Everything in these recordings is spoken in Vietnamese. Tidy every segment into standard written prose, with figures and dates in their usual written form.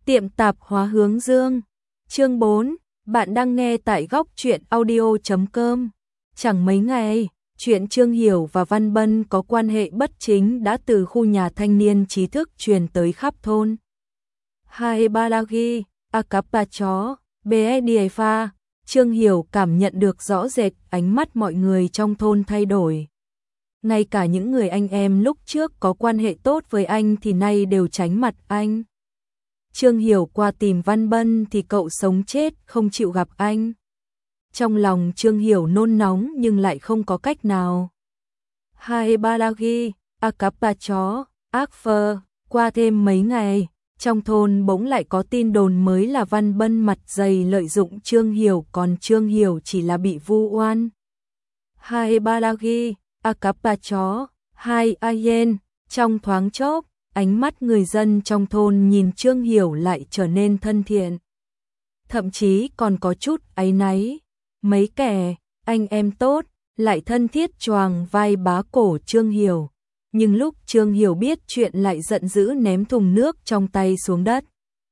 Tiệm tạp hóa Hướng Dương. Chương 4, bạn đang nghe tại góc truyện audio.com. Chẳng mấy ngày, chuyện Trương Hiểu và Văn Bân có quan hệ bất chính đã từ khu nhà thanh niên trí thức truyền tới khắp thôn. Hai Balagi, Akapa chó, Beediefa, Trương Hiểu cảm nhận được rõ rệt ánh mắt mọi người trong thôn thay đổi. Ngay cả những người anh em lúc trước có quan hệ tốt với anh thì nay đều tránh mặt anh. Trương Hiểu qua tìm Văn Bân thì cậu sống chết không chịu gặp anh. Trong lòng Trương Hiểu nôn nóng nhưng lại không có cách nào. Hai Balagi, Akapa chó, Akfer, qua thêm mấy ngày, trong thôn bỗng lại có tin đồn mới là Văn Bân mặt dày lợi dụng Trương Hiểu, còn Trương Hiểu chỉ là bị vu oan. Hai Balagi, Akapa chó, hai Ayen, trong thoáng chốc, ánh mắt người dân trong thôn nhìn Trương Hiểu lại trở nên thân thiện. Thậm chí còn có chút áy náy. Mấy kẻ anh em tốt lại thân thiết choàng vai bá cổ Trương Hiểu. Nhưng lúc Trương Hiểu biết chuyện lại giận dữ ném thùng nước trong tay xuống đất.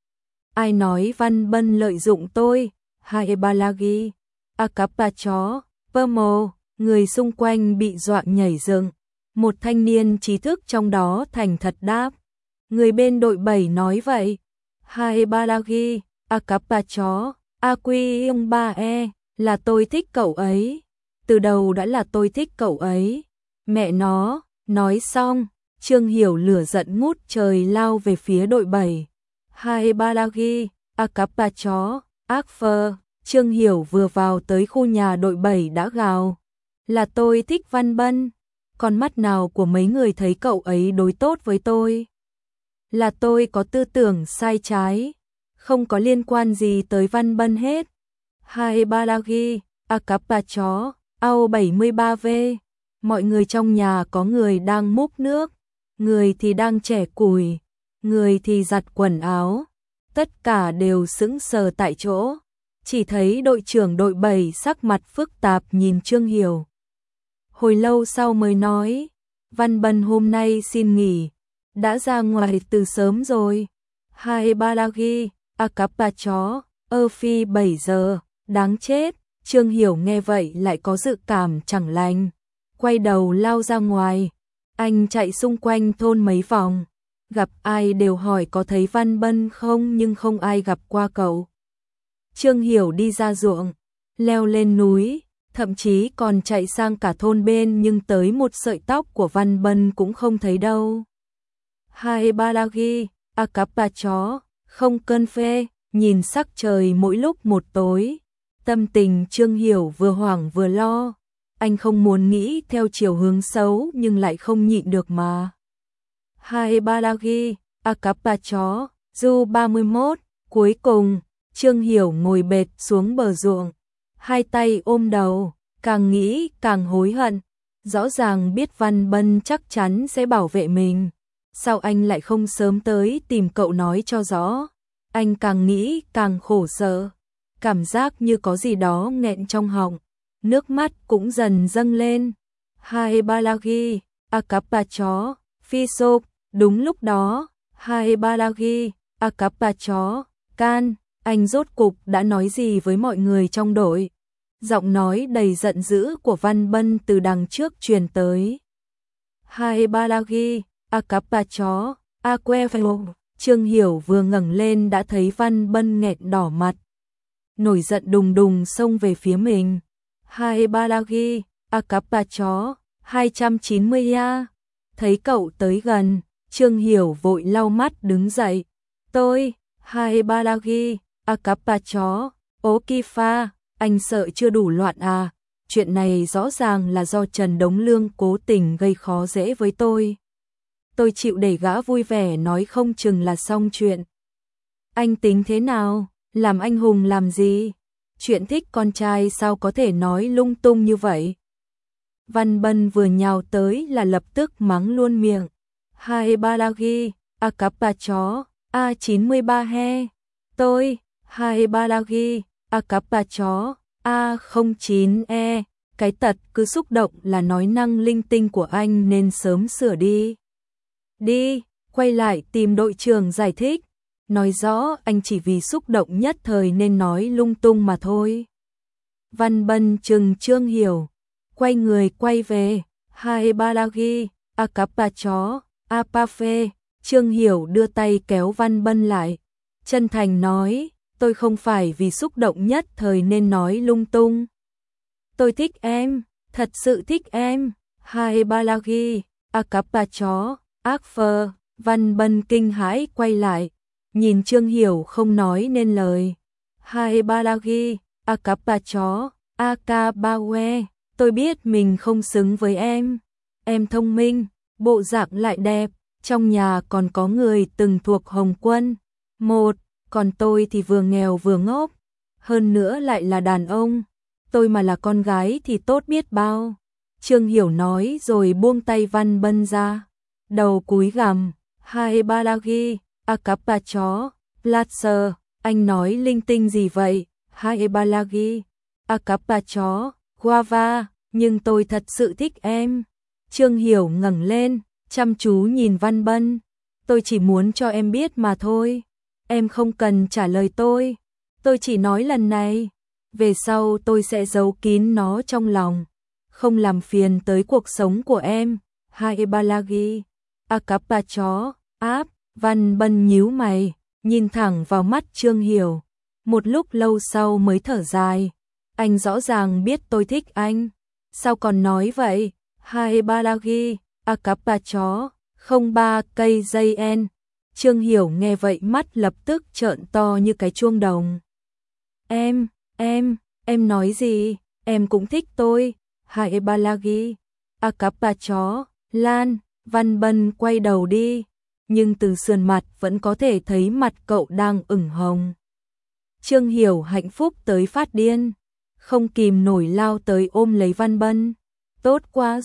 Ai nói Văn Bân lợi dụng tôi? Hai Balagi, Akapa chó, Permo, người xung quanh bị dọa nhảy dựng. Một thanh niên trí thức trong đó thành thật đáp. Người bên đội 7 nói vậy. Hai Balagi, Akapa chó, Aqui 3E, là tôi thích cậu ấy. Từ đầu đã là tôi thích cậu ấy. Mẹ nó, nói xong, Trương Hiểu lửa giận ngút trời lao về phía đội 7. Hai Balagi, Akapa chó, Akfer, Trương Hiểu vừa vào tới khu nhà đội 7 đã gào. Là tôi thích Văn Bân. Con mắt nào của mấy người thấy cậu ấy đối tốt với tôi? Là tôi có tư tưởng sai trái, không có liên quan gì tới Văn Bân hết. Hai Balagi, Akapa chó, Ao 73V, mọi người trong nhà có người đang múc nước, người thì đang chẻ củi, người thì giặt quần áo, tất cả đều sững sờ tại chỗ. Chỉ thấy đội trưởng đội 7 sắc mặt phức tạp nhìn Trương Hiểu. Hồi lâu sau mới nói, Văn Bân hôm nay xin nghỉ, đã ra ngoài từ sớm rồi. Hai Balagi, Akapa chó, phi 7 giờ, đáng chết. Trương Hiểu nghe vậy lại có dự cảm chẳng lành, quay đầu lao ra ngoài. Anh chạy xung quanh thôn mấy vòng, gặp ai đều hỏi có thấy Văn Bân không, nhưng không ai gặp qua cậu. Trương Hiểu đi ra ruộng, leo lên núi, thậm chí còn chạy sang cả thôn bên, nhưng tới một sợi tóc của Văn Bân cũng không thấy đâu. Hai Balagi, Akapa chó, không cơn phê, nhìn sắc trời mỗi lúc một tối. Tâm tình Trương Hiểu vừa hoảng vừa lo. Anh không muốn nghĩ theo chiều hướng xấu nhưng lại không nhịn được mà. Hai Balagi, Akapa chó, Du 31, cuối cùng, Trương Hiểu ngồi bệt xuống bờ ruộng. Hai tay ôm đầu, càng nghĩ càng hối hận. Rõ ràng biết Văn Bân chắc chắn sẽ bảo vệ mình. Sao anh lại không sớm tới tìm cậu nói cho rõ? Anh càng nghĩ càng khổ sở. Cảm giác như có gì đó nghẹn trong họng. Nước mắt cũng dần dâng lên. Hai Balagi, Akapa chó, Phi sộp. Đúng lúc đó, Hai Balagi, Akapa chó, Can, anh rốt cục đã nói gì với mọi người trong đội? Giọng nói đầy giận dữ của Văn Bân từ đằng trước truyền tới. Hai Balagi, Akapa chó, Aquefeo. Trương Hiểu vừa ngẩng lên đã thấy Văn Bân nghẹn đỏ mặt, nổi giận đùng đùng xông về phía mình. Hai Balagi, Akapa chó, 290A. Thấy cậu tới gần, Trương Hiểu vội lau mắt đứng dậy. Tôi, Hai Balagi, Akapa chó, Okifa, anh sợ chưa đủ loạn à? Chuyện này rõ ràng là do Trần Đống Lương cố tình gây khó dễ với tôi. Tôi chịu để gã vui vẻ nói không chừng là xong chuyện. Anh tính thế nào? Làm anh hùng làm gì? Chuyện thích con trai sao có thể nói lung tung như vậy? Văn Bân vừa nhào tới là lập tức mắng luôn miệng. Hai Balagi, Akapa chó, A93 he. Tôi, Hai Balagi, Akapa chó, A09E. Cái tật cứ xúc động là nói năng linh tinh của anh nên sớm sửa đi. Đi, quay lại tìm đội trưởng giải thích. nói rõ anh chỉ vì xúc động nhất thời nên nói lung tung mà thôi. Văn Bân chừng Trương Hiểu, quay người quay về, hai balagi, a capa chó, a pa phê. Trương Hiểu đưa tay kéo Văn Bân lại, chân thành nói, tôi không phải vì xúc động nhất thời nên nói lung tung. Tôi thích em, thật sự thích em, hai balagi, a capa chó, ác phơ. Văn Bân kinh hãi quay lại, nhìn Trương Hiểu không nói nên lời. Hai balagi, a capa chó, a ca ba we, tôi biết mình không xứng với em thông minh, bộ dạng lại đẹp, trong nhà còn có người từng thuộc Hồng Quân. Còn tôi thì vừa nghèo vừa ngốc, hơn nữa lại là đàn ông, tôi mà là con gái thì tốt biết bao. Trương Hiểu nói rồi buông tay Văn Bân ra, đầu cúi gằm, hai balagi, a capa chó, platser, anh nói linh tinh gì vậy, hai balagi, a capa chó, guava, nhưng tôi thật sự thích em. Trương Hiểu ngẩng lên, chăm chú nhìn Văn Bân, tôi chỉ muốn cho em biết mà thôi, em không cần trả lời tôi chỉ nói lần này, về sau tôi sẽ giấu kín nó trong lòng, không làm phiền tới cuộc sống của em. Hai balagi, a capa chó, áp. Văn Bân nhíu mày, nhìn thẳng vào mắt Trương Hiểu, một lúc lâu sau mới thở dài, anh rõ ràng biết tôi thích anh, sao còn nói vậy? Hai balagi, a capa chó, không ba cây dây en. Trương Hiểu nghe vậy mắt lập tức trợn to như cái chuông đồng. Em nói gì? Em cũng thích tôi. Hai balagi, a capa chó, Lan. Văn Bân quay đầu đi, nhưng từ sườn mặt vẫn có thể thấy mặt cậu đang ửng hồng. Trương Hiểu hạnh phúc tới phát điên, không kìm nổi lao tới ôm lấy Văn Bân. Tốt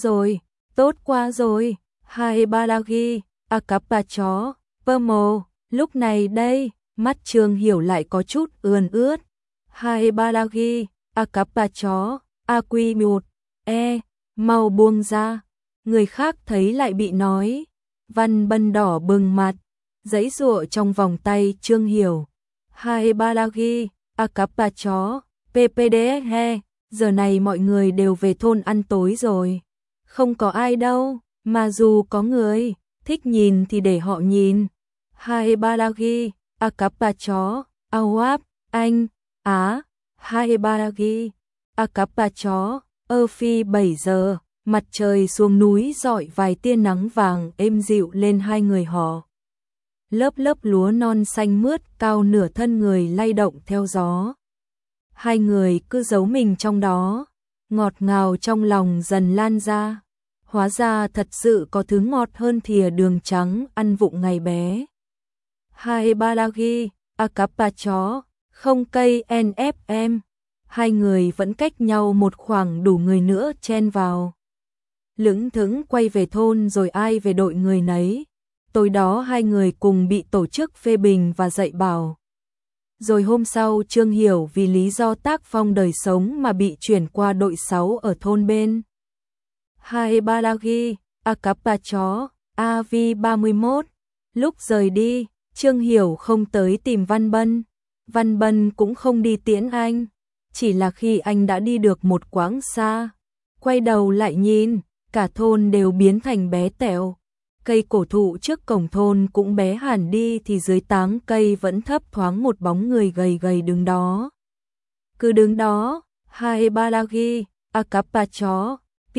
quá rồi, hai balagi, a capa chó, Pomo. Lúc này đây, mắt Trương Hiểu lại có chút ươn ướt. Hai balagi, a capa chó, a quy mụt, mau buông ra. Người khác thấy lại bị nói. Văn Bân đỏ bừng mặt, giãy giụa trong vòng tay Trương Hiểu. Hai balagi, a capa chó, ppds he. Giờ này mọi người đều về thôn ăn tối rồi, không có ai đâu, mà dù có người thích nhìn thì để họ nhìn. Hai balagi, a capa chó, awap, anh, á. Hai balagi, a capa chó, phi 7 giờ. Mặt trời xuống núi rọi vài tia nắng vàng êm dịu lên hai người họ. Lớp lúa non xanh mướt cao nửa thân người lay động theo gió. Hai người cứ giấu mình trong đó, ngọt ngào trong lòng dần lan ra. Hóa ra thật sự có thứ ngọt hơn thìa đường trắng ăn vụng ngày bé. Hai balagi, a capa chó, không cây NFM. Hai người vẫn cách nhau một khoảng đủ người nữa chen vào. Lững thững quay về thôn rồi ai về đội người nấy. Tối đó hai người cùng bị tổ chức phê bình và dạy bảo. Rồi hôm sau Trương Hiểu vì lý do tác phong đời sống mà bị chuyển qua đội 6 ở thôn bên. Hai balagi, a capa chó, AV31. Lúc rời đi, Trương Hiểu không tới tìm Văn Bân. Văn Bân cũng không đi tiễn anh. Chỉ là khi anh đã đi được một quãng xa, quay đầu lại nhìn, cả thôn đều biến thành bé tẹo. Cây cổ thụ trước cổng thôn cũng bé hẳn đi thì dưới tán cây vẫn thấp thoáng một bóng người gầy gầy đứng đó. Cứ đứng đó, hai balagi, a capa chó,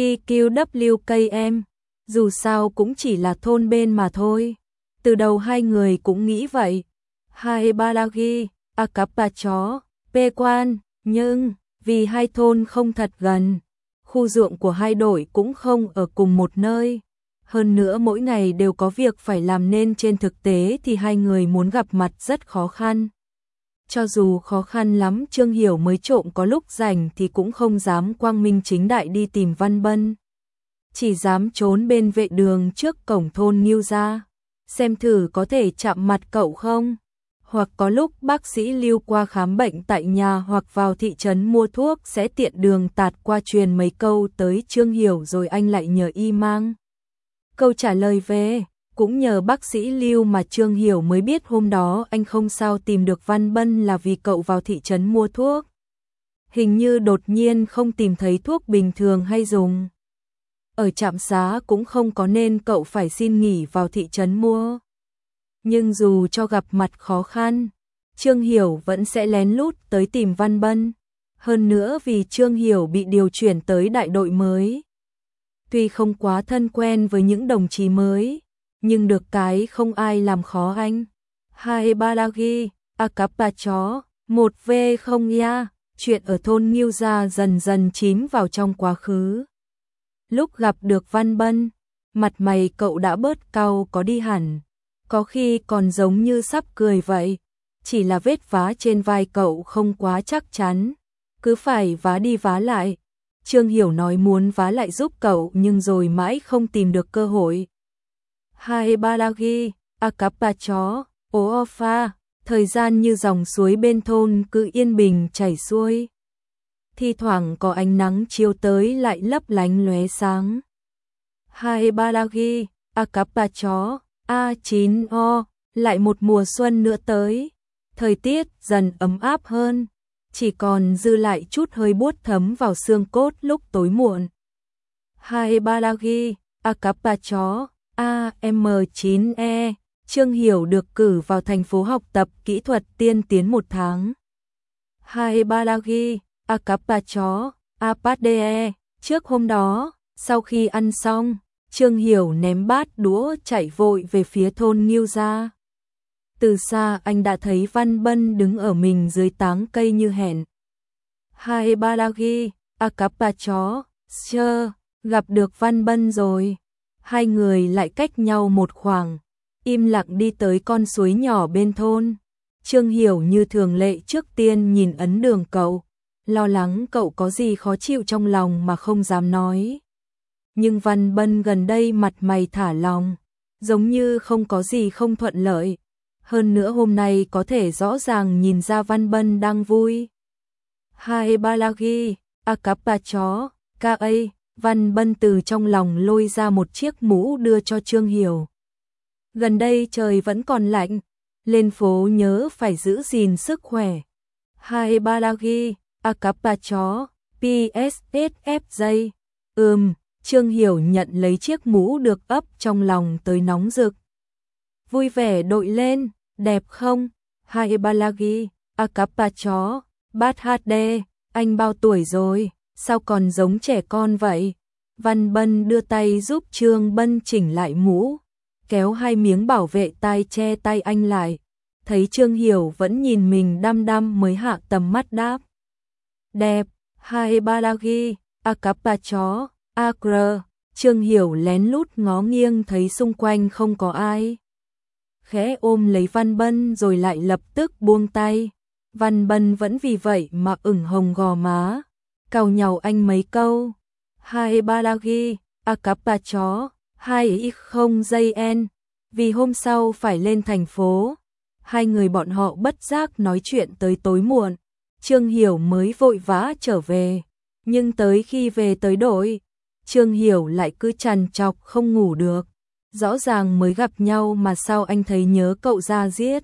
PQWKM, dù sao cũng chỉ là thôn bên mà thôi. Từ đầu hai người cũng nghĩ vậy. Hai balagi, a capa chó, P1, nhưng vì hai thôn không thật gần, khu ruộng của hai đội cũng không ở cùng một nơi. Hơn nữa mỗi ngày đều có việc phải làm nên trên thực tế thì hai người muốn gặp mặt rất khó khăn. Cho dù khó khăn lắm Trương Hiểu mới trộm có lúc rảnh thì cũng không dám quang minh chính đại đi tìm Văn Bân. Chỉ dám trốn bên vệ đường trước cổng thôn Nghiêu ra, xem thử có thể chạm mặt cậu không. Hoặc có lúc bác sĩ lưu qua khám bệnh tại nhà hoặc vào thị trấn mua thuốc sẽ tiện đường tạt qua truyền mấy câu tới Trương Hiểu rồi anh lại nhờ y mang câu trả lời về. Cũng nhờ bác sĩ Lưu mà Trương Hiểu mới biết hôm đó anh không sao tìm được Văn Bân là vì cậu vào thị trấn mua thuốc. Hình như đột nhiên không tìm thấy thuốc bình thường hay dùng. Ở trạm xá cũng không có nên cậu phải xin nghỉ vào thị trấn mua. Nhưng dù cho gặp mặt khó khăn, Trương Hiểu vẫn sẽ lén lút tới tìm Văn Bân. Hơn nữa vì Trương Hiểu bị điều chuyển tới đại đội mới. Tuy không quá thân quen với những đồng chí mới, nhưng được cái không ai làm khó anh. Hai Balagi, Akapa chó, 1V0 ya, chuyện ở thôn Nghiêu Gia dần dần chìm vào trong quá khứ. Lúc gặp được Văn Bân, mặt mày cậu đã bớt cau có đi hẳn, có khi còn giống như sắp cười vậy, chỉ là vết vá trên vai cậu không quá chắc chắn, cứ phải vá đi vá lại. Trương Hiểu nói muốn vá lại giúp cậu nhưng rồi mãi không tìm được cơ hội. Hai Balagi, Akapa chó, Oofa, thời gian như dòng suối bên thôn cứ yên bình chảy xuôi. Thi thoảng có ánh nắng chiếu tới lại lấp lánh lóe sáng. Hai Balagi, Akapa chó, A9O, lại một mùa xuân nữa tới. Thời tiết dần ấm áp hơn, chỉ còn dư lại chút hơi buốt thấm vào xương cốt lúc tối muộn. Hai Balagi, Akapa chó, AM9E, Trương Hiểu được cử vào thành phố học tập kỹ thuật tiên tiến 1 tháng. Hai Balagi, Akapa chó, Apade, trước hôm đó, sau khi ăn xong, Trương Hiểu ném bát đũa chạy vội về phía thôn Nghiêu Gia. Từ xa anh đã thấy Văn Bân đứng ở mình dưới tán cây như hẹn. Hai Balagi, Akapa chó, Sơ, gặp được Văn Bân rồi. Hai người lại cách nhau một khoảng, im lặng đi tới con suối nhỏ bên thôn. Trương Hiểu như thường lệ trước tiên nhìn ấn đường cậu, lo lắng cậu có gì khó chịu trong lòng mà không dám nói. Nhưng Văn Bân gần đây mặt mày thả lỏng, giống như không có gì không thuận lợi. Hơn nữa hôm nay có thể rõ ràng nhìn ra Văn Bân đang vui. Hai Balagi, Akapa chó, Ka, Văn Bân từ trong lòng lôi ra một chiếc mũ đưa cho Trương Hiểu. Gần đây trời vẫn còn lạnh, lên phố nhớ phải giữ gìn sức khỏe. Hai Balagi, Akapa chó, PSSFJ. Trương Hiểu nhận lấy chiếc mũ được ấp trong lòng tới nóng rực. Vui vẻ đội lên, đẹp không? Hai Balagi, Akapa chó, Bát HD, anh bao tuổi rồi, sao còn giống trẻ con vậy? Văn Bân đưa tay giúp Trương Bân chỉnh lại mũ, kéo hai miếng bảo vệ tai che tay anh lại. Thấy Trương Hiểu vẫn nhìn mình đăm đăm mới hạ tầm mắt đáp. Đẹp, hai Balagi, Akapa chó, Agro. Trương Hiểu lén lút ngó nghiêng thấy xung quanh không có ai. Khẽ ôm lấy Văn Bân rồi lại lập tức buông tay. Văn Bân vẫn vì vậy mà ửng hồng gò má, càu nhàu anh mấy câu. Hai Balagi, Akapa chó, hai không dây en. Vì hôm sau phải lên thành phố, hai người bọn họ bất giác nói chuyện tới tối muộn. Trương Hiểu mới vội vã trở về, nhưng tới khi về tới đội, Trương Hiểu lại cứ trằn trọc không ngủ được. Rõ ràng mới gặp nhau mà sao anh thấy nhớ cậu ra giết.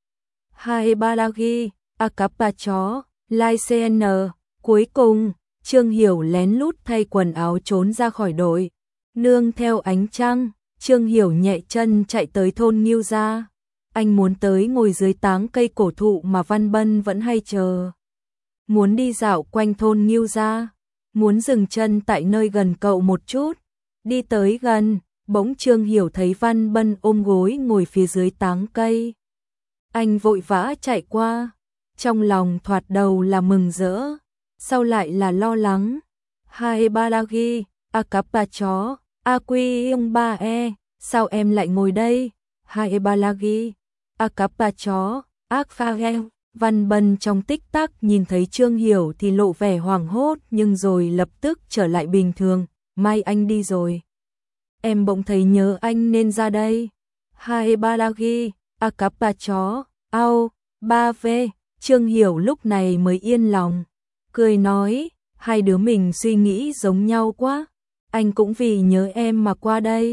Hai Balagi, Akapa chó, Lai CN. Cuối cùng, Trương Hiểu lén lút thay quần áo trốn ra khỏi đội. Nương theo ánh trăng, Trương Hiểu nhẹ chân chạy tới thôn Nghiêu Gia. Anh muốn tới ngồi dưới tán cây cổ thụ mà Văn Bân vẫn hay chờ. Muốn đi dạo quanh thôn Nghiêu Gia, muốn dừng chân tại nơi gần cậu một chút. Đi tới gần, bỗng Trương Hiểu thấy Văn Bân ôm gối ngồi phía dưới tán cây. Anh vội vã chạy qua, trong lòng thoạt đầu là mừng rỡ, sau lại là lo lắng. Hai Balagi, Akapa chó, Aqui 3E, sao em lại ngồi đây? Hai Balagi, Akapa chó, Akfael. Văn Bân trong tích tắc nhìn thấy Trương Hiểu thì lộ vẻ hoảng hốt nhưng rồi lập tức trở lại bình thường. May anh đi rồi, em bỗng thấy nhớ anh nên ra đây. Hai Balagi, Akapa chó, ao, 3V. Trương Hiểu lúc này mới yên lòng, cười nói, hai đứa mình suy nghĩ giống nhau quá, anh cũng vì nhớ em mà qua đây.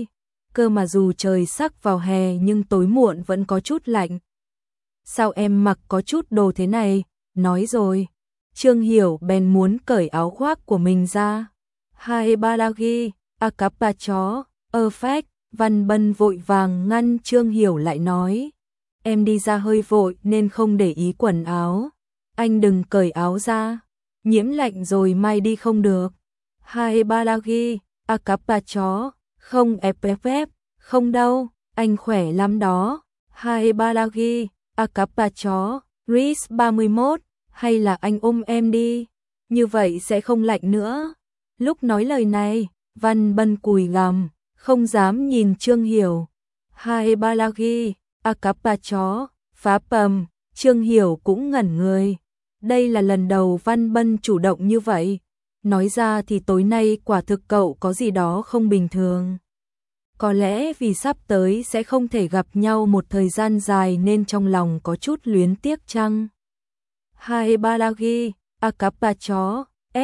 cơ mà dù trời sắp vào hè nhưng tối muộn vẫn có chút lạnh. Sao em mặc có chút đồ thế này? Nói rồi. Trương Hiểu bèn muốn cởi áo khoác của mình ra. Hai balagi, a capa chó, perfect. Văn Bân vội vàng ngăn Trương Hiểu lại nói. Em đi ra hơi vội nên không để ý quần áo. Anh đừng cởi áo ra. Nhiễm lạnh rồi mai đi không được. Hai balagi, a capa chó, không FFF, không đâu, anh khỏe lắm đó. Hai balagi, a capa chó, RIS 31, hay là anh ôm em đi, như vậy sẽ không lạnh nữa. Lúc nói lời này, Văn Bân cùi gằm, không dám nhìn Trương Hiểu. Hai balagi, a capa chó, phá pầm, Trương Hiểu cũng ngẩn người. Đây là lần đầu Văn Bân chủ động như vậy. Nói ra thì tối nay quả thực cậu có gì đó không bình thường. Có lẽ vì sắp tới sẽ không thể gặp nhau một thời gian dài nên trong lòng có chút luyến tiếc chăng? Hai balagi, a capa chó,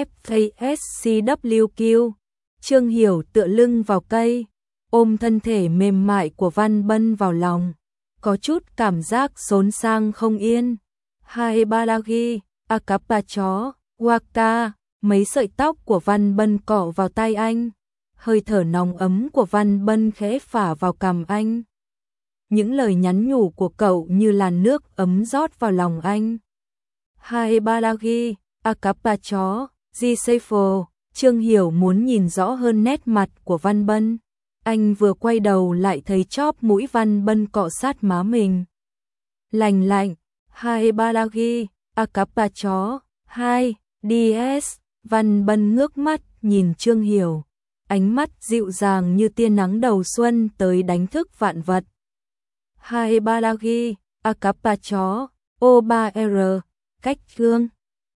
FASCWQ. Trương Hiểu tựa lưng vào cây, ôm thân thể mềm mại của Văn Bân vào lòng, có chút cảm giác xốn sang không yên. Hai balagi, a capa chó, waka. Mấy sợi tóc của Văn Bân cọ vào tay anh, hơi thở nóng ấm của Văn Bân khẽ phả vào cằm anh. Những lời nhắn nhủ của cậu như làn nước ấm rót vào lòng anh. Hai balagi, a capa chó, Gisefo. Trương Hiểu muốn nhìn rõ hơn nét mặt của Văn Bân. Anh vừa quay đầu lại thấy chóp mũi Văn Bân cọ sát má mình. Lành lạnh, hai balagi, a capa chó, hai, DS. Văn Bân ngước mắt nhìn Trương Hiểu, ánh mắt dịu dàng như tia nắng đầu xuân tới đánh thức vạn vật. Hai balagi, a capa chó, O3R, cách gương.